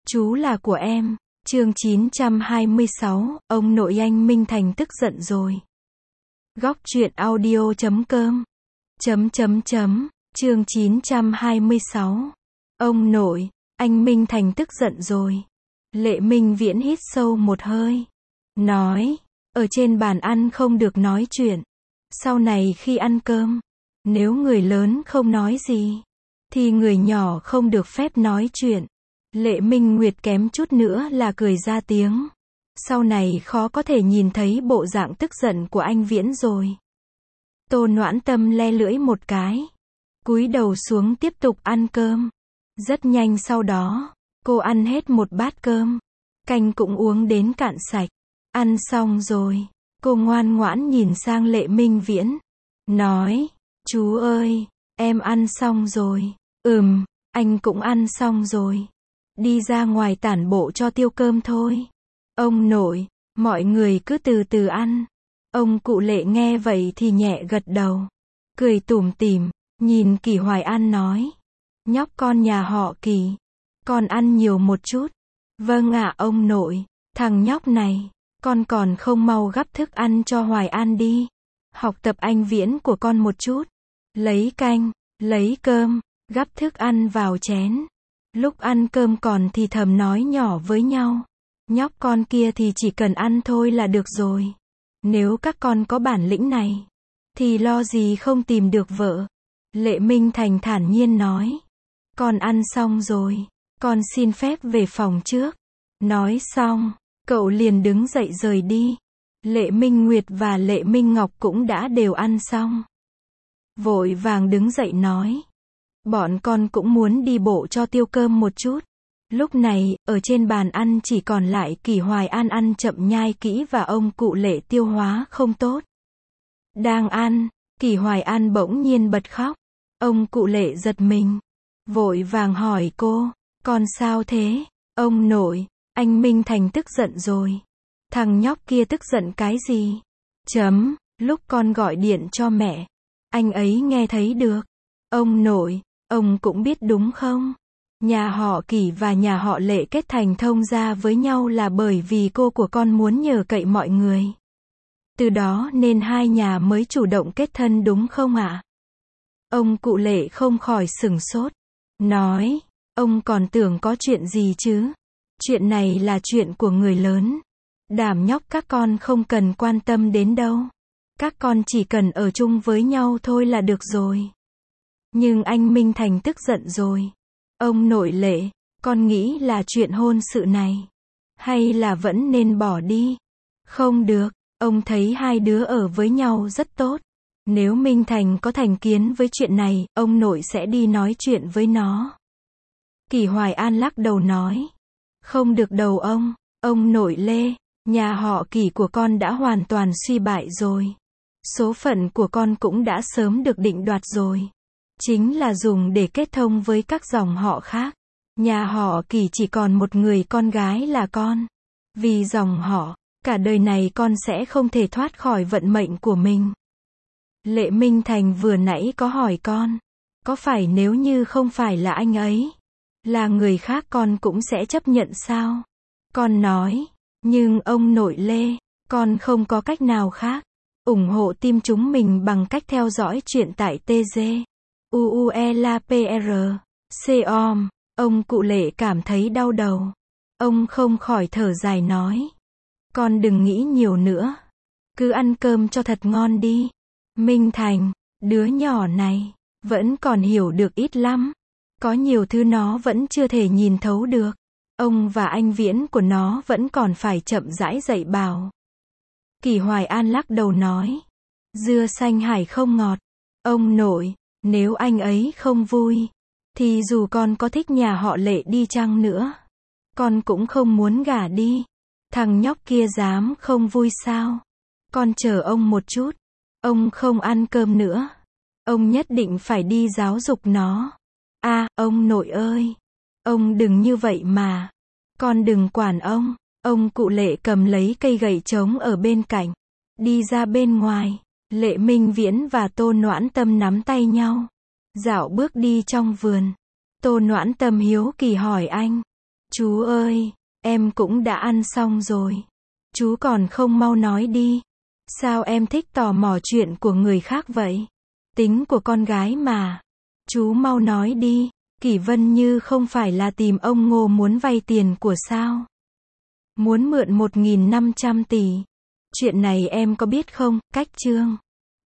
Chú là của em. Chương 926, ông nội anh Minh Thành tức giận rồi. Góc truyện audio.com. Chương 926. Ông nội, anh Minh Thành tức giận rồi. Lệ Minh Viễn hít sâu một hơi. Nói, ở trên bàn ăn không được nói chuyện. Sau này khi ăn cơm, nếu người lớn không nói gì, thì người nhỏ không được phép nói chuyện. Lệ Minh Nguyệt kém chút nữa là cười ra tiếng. Sau này khó có thể nhìn thấy bộ dạng tức giận của anh Viễn rồi. Tô Noãn Tâm le lưỡi một cái, cúi đầu xuống tiếp tục ăn cơm. Rất nhanh sau đó, cô ăn hết một bát cơm. Canh cũng uống đến cạn sạch. Ăn xong rồi, cô ngoan ngoãn nhìn sang Lệ Minh Viễn. Nói, chú ơi, em ăn xong rồi. Anh cũng ăn xong rồi. Đi ra ngoài tản bộ cho tiêu cơm thôi. Ông nội, mọi người cứ từ từ ăn. Ông cụ Lệ nghe vậy thì nhẹ gật đầu. Cười tủm tỉm, nhìn Kỳ Hoài An nói. Nhóc con nhà họ Kỳ, con ăn nhiều một chút. Vâng ạ ông nội, thằng nhóc này, con còn không mau gắp thức ăn cho Hoài An đi. Học tập anh Viễn của con một chút. Lấy canh, lấy cơm, gắp thức ăn vào chén. Lúc ăn cơm còn thì thầm nói nhỏ với nhau. Nhóc con kia thì chỉ cần ăn thôi là được rồi. Nếu các con có bản lĩnh này, thì lo gì không tìm được vợ. Lệ Minh Thành thản nhiên nói. Con ăn xong rồi, con xin phép về phòng trước. Nói xong, cậu liền đứng dậy rời đi. Lệ Minh Nguyệt và Lệ Minh Ngọc cũng đã đều ăn xong. Vội vàng đứng dậy nói. Bọn con cũng muốn đi bộ cho tiêu cơm một chút. Lúc này, ở trên bàn ăn chỉ còn lại Kỳ Hoài An ăn chậm nhai kỹ và ông cụ Lệ tiêu hóa không tốt. Đang ăn, Kỳ Hoài An bỗng nhiên bật khóc. Ông cụ Lệ giật mình. Vội vàng hỏi cô, con sao thế? Ông nội, anh Minh Thành tức giận rồi. Thằng nhóc kia tức giận cái gì? Lúc con gọi điện cho mẹ, anh ấy nghe thấy được. Ông nội, ông cũng biết đúng không? Nhà họ Kỳ và nhà họ Lệ kết thành thông gia với nhau là bởi vì cô của con muốn nhờ cậy mọi người. Từ đó nên hai nhà mới chủ động kết thân đúng không ạ? Ông cụ Lệ không khỏi sửng sốt. Nói, ông còn tưởng có chuyện gì chứ? Chuyện này là chuyện của người lớn. Đảm nhóc các con không cần quan tâm đến đâu. Các con chỉ cần ở chung với nhau thôi là được rồi. Nhưng anh Minh Thành tức giận rồi. Ông nội Lệ, con nghĩ là chuyện hôn sự này, hay là vẫn nên bỏ đi? Không được, ông thấy hai đứa ở với nhau rất tốt. Nếu Minh Thành có thành kiến với chuyện này, ông nội sẽ đi nói chuyện với nó. Kỳ Hoài An lắc đầu nói. Không được đâu ông nội Lê, nhà họ Kỳ của con đã hoàn toàn suy bại rồi. Số phận của con cũng đã sớm được định đoạt rồi. Chính là dùng để kết thông với các dòng họ khác. Nhà họ Kỳ chỉ còn một người con gái là con. Vì dòng họ, cả đời này con sẽ không thể thoát khỏi vận mệnh của mình. Lệ Minh Thành vừa nãy có hỏi con, có phải nếu như không phải là anh ấy, là người khác con cũng sẽ chấp nhận sao? Con nói, nhưng ông nội Lê, con không có cách nào khác. Ủng hộ team chúng mình bằng cách theo dõi chuyện tại TG. UULAPR.com. Ông cụ Lệ cảm thấy đau đầu. Ông không khỏi thở dài nói. Con đừng nghĩ nhiều nữa. Cứ ăn cơm cho thật ngon đi. Minh Thành, đứa nhỏ này, vẫn còn hiểu được ít lắm. Có nhiều thứ nó vẫn chưa thể nhìn thấu được. Ông và anh Viễn của nó vẫn còn phải chậm rãi dạy bảo. Kỳ Hoài An lắc đầu nói. Dưa xanh hải không ngọt. Ông nội, nếu anh ấy không vui, thì dù con có thích nhà họ Lệ đi chăng nữa, con cũng không muốn gả đi. Thằng nhóc kia dám không vui sao? Con chờ ông một chút. Ông không ăn cơm nữa. Ông nhất định phải đi giáo dục nó. Ông nội ơi. Ông đừng như vậy mà. Con đừng quản ông. Ông cụ Lệ cầm lấy cây gậy trống ở bên cạnh. Đi ra bên ngoài. Lệ Minh Viễn và Tô Noãn Tâm nắm tay nhau. Dạo bước đi trong vườn. Tô Noãn Tâm hiếu kỳ hỏi anh. Chú ơi, em cũng đã ăn xong rồi. Chú còn không mau nói đi. Sao em thích tò mò chuyện của người khác vậy? Tính của con gái mà. Chú mau nói đi. Kỷ Vân Như không phải là tìm ông Ngô muốn vay tiền của sao? Muốn mượn 1.500 tỷ. Chuyện này em có biết không, Cách Trương?